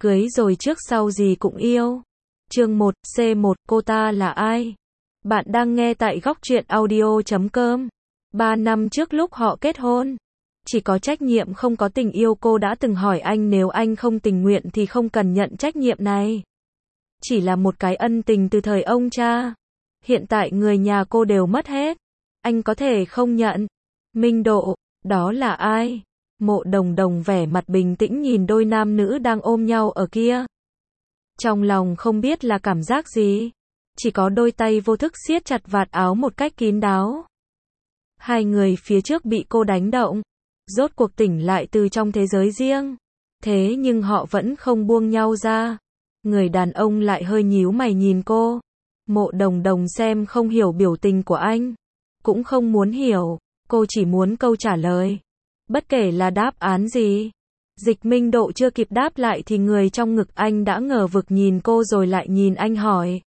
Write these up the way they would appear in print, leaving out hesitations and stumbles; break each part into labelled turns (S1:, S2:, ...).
S1: Cưới rồi trước sau gì cũng yêu. Chương 1, C1, cô ta là ai? Bạn đang nghe tại góc truyện audio.com. 3 năm trước lúc họ kết hôn, chỉ có trách nhiệm không có tình yêu. Cô đã từng hỏi anh nếu anh không tình nguyện thì không cần nhận trách nhiệm này. Chỉ là một cái ân tình từ thời ông cha. Hiện tại người nhà cô đều mất hết. Anh có thể không nhận. Minh Độ, đó là ai? Mộ Đồng Đồng vẻ mặt bình tĩnh nhìn đôi nam nữ đang ôm nhau ở kia. Trong lòng không biết là cảm giác gì. Chỉ có đôi tay vô thức siết chặt vạt áo một cách kín đáo. Hai người phía trước bị cô đánh động. Rốt cuộc tỉnh lại từ trong thế giới riêng. Thế nhưng họ vẫn không buông nhau ra. Người đàn ông lại hơi nhíu mày nhìn cô. Mộ Đồng Đồng xem không hiểu biểu tình của anh. Cũng không muốn hiểu. Cô chỉ muốn câu trả lời. Bất kể là đáp án gì. Dịch Minh Độ chưa kịp đáp lại thì người trong ngực anh đã ngờ vực nhìn cô rồi lại nhìn anh hỏi.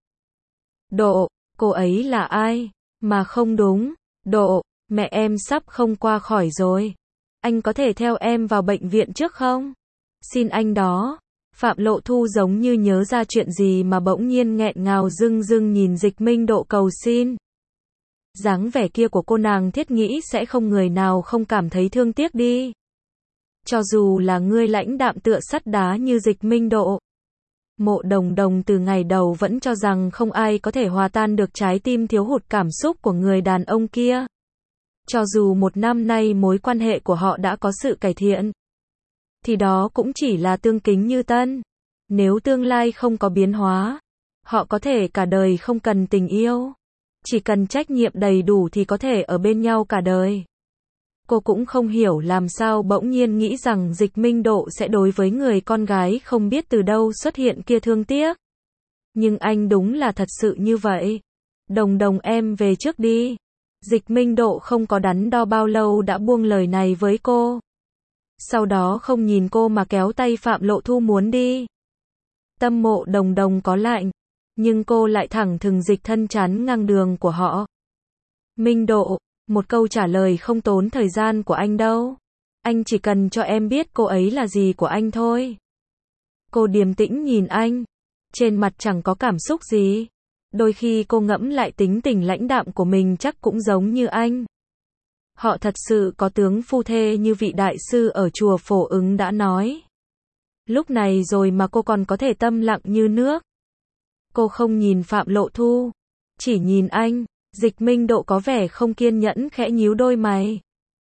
S1: Độ, cô ấy là ai? Mà không đúng. Độ, mẹ em sắp không qua khỏi rồi. Anh có thể theo em vào bệnh viện trước không? Xin anh đó. Phạm Lộ Thu giống như nhớ ra chuyện gì mà bỗng nhiên nghẹn ngào rưng rưng nhìn Dịch Minh Độ cầu xin. Dáng vẻ kia của cô nàng thiết nghĩ sẽ không người nào không cảm thấy thương tiếc đi. Cho dù là người lãnh đạm tựa sắt đá như Dịch Minh Độ. Mộ Đồng Đồng từ ngày đầu vẫn cho rằng không ai có thể hòa tan được trái tim thiếu hụt cảm xúc của người đàn ông kia. Cho dù một năm nay mối quan hệ của họ đã có sự cải thiện, thì đó cũng chỉ là tương kính như tân. Nếu tương lai không có biến hóa, họ có thể cả đời không cần tình yêu. Chỉ cần trách nhiệm đầy đủ thì có thể ở bên nhau cả đời. Cô cũng không hiểu làm sao bỗng nhiên nghĩ rằng Dịch Minh Độ sẽ đối với người con gái không biết từ đâu xuất hiện kia thương tiếc. Nhưng anh đúng là thật sự như vậy. Đồng Đồng em về trước đi. Dịch Minh Độ không có đắn đo bao lâu đã buông lời này với cô. Sau đó không nhìn cô mà kéo tay Phạm Lộ Thu muốn đi. Tâm Mộ Đồng Đồng có lạnh. Nhưng cô lại thẳng thừng dịch thân chắn ngang đường của họ. Minh Độ, một câu trả lời không tốn thời gian của anh đâu. Anh chỉ cần cho em biết cô ấy là gì của anh thôi. Cô điềm tĩnh nhìn anh. Trên mặt chẳng có cảm xúc gì. Đôi khi cô ngẫm lại tính tình lãnh đạm của mình chắc cũng giống như anh. Họ thật sự có tướng phu thê như vị đại sư ở chùa Phổ Ứng đã nói. Lúc này rồi mà cô còn có thể tâm lặng như nước. Cô không nhìn Phạm Lộ Thu, chỉ nhìn anh. Dịch Minh Độ có vẻ không kiên nhẫn khẽ nhíu đôi mày.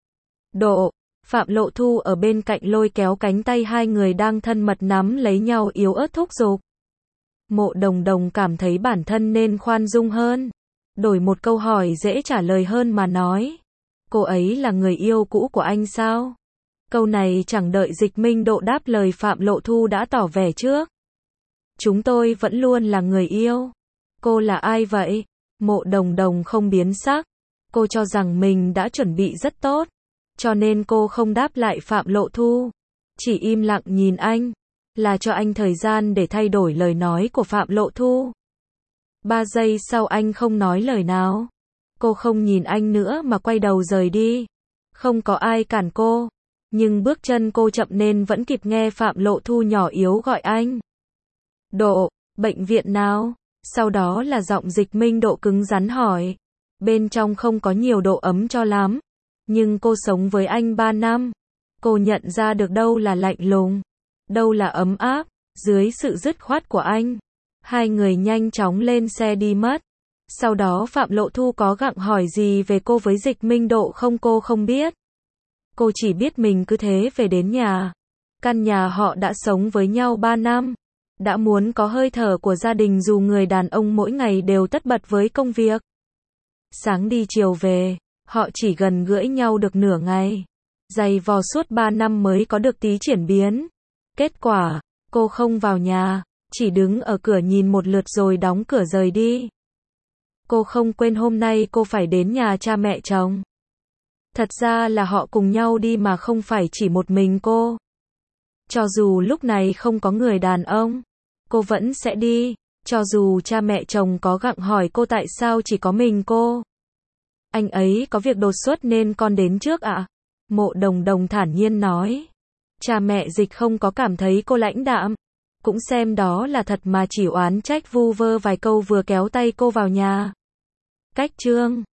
S1: Độ, Phạm Lộ Thu ở bên cạnh lôi kéo cánh tay hai người đang thân mật nắm lấy nhau yếu ớt thúc giục. Mộ Đồng Đồng cảm thấy bản thân nên khoan dung hơn. Đổi một câu hỏi dễ trả lời hơn mà nói. Cô ấy là người yêu cũ của anh sao? Câu này chẳng đợi Dịch Minh Độ đáp lời Phạm Lộ Thu đã tỏ vẻ trước. Chúng tôi vẫn luôn là người yêu. Cô là ai vậy? Mộ Đồng Đồng không biến sắc. Cô cho rằng mình đã chuẩn bị rất tốt. Cho nên cô không đáp lại Phạm Lộ Thu. Chỉ im lặng nhìn anh. Là cho anh thời gian để thay đổi lời nói của Phạm Lộ Thu. 3 giây sau anh không nói lời nào. Cô không nhìn anh nữa mà quay đầu rời đi. Không có ai cản cô. Nhưng bước chân cô chậm nên vẫn kịp nghe Phạm Lộ Thu nhỏ yếu gọi anh. Độ, bệnh viện nào? Sau đó là giọng Dịch Minh Độ cứng rắn hỏi. Bên trong không có nhiều độ ấm cho lắm. Nhưng cô sống với anh 3 năm. Cô nhận ra được đâu là lạnh lùng, đâu là ấm áp. Dưới sự dứt khoát của anh, hai người nhanh chóng lên xe đi mất. Sau đó Phạm Lộ Thu có gặng hỏi gì về cô với Dịch Minh Độ không, cô không biết. Cô chỉ biết mình cứ thế về đến nhà. Căn nhà họ đã sống với nhau 3 năm. Đã muốn có hơi thở của gia đình dù người đàn ông mỗi ngày đều tất bật với công việc. Sáng đi chiều về, họ chỉ gần gũi nhau được nửa ngày. Dày vò suốt 3 năm mới có được tí chuyển biến. Kết quả, cô không vào nhà, chỉ đứng ở cửa nhìn một lượt rồi đóng cửa rời đi. Cô không quên hôm nay cô phải đến nhà cha mẹ chồng. Thật ra là họ cùng nhau đi mà không phải chỉ một mình cô. Cho dù lúc này không có người đàn ông, cô vẫn sẽ đi. Cho dù cha mẹ chồng có gặng hỏi cô tại sao chỉ có mình cô. Anh ấy có việc đột xuất nên con đến trước ạ. Mộ Đồng Đồng thản nhiên nói. Cha mẹ Dịch không có cảm thấy cô lãnh đạm. cũng xem đó là thật mà chỉ oán trách vu vơ vài câu vừa kéo tay cô vào nhà. Cách chương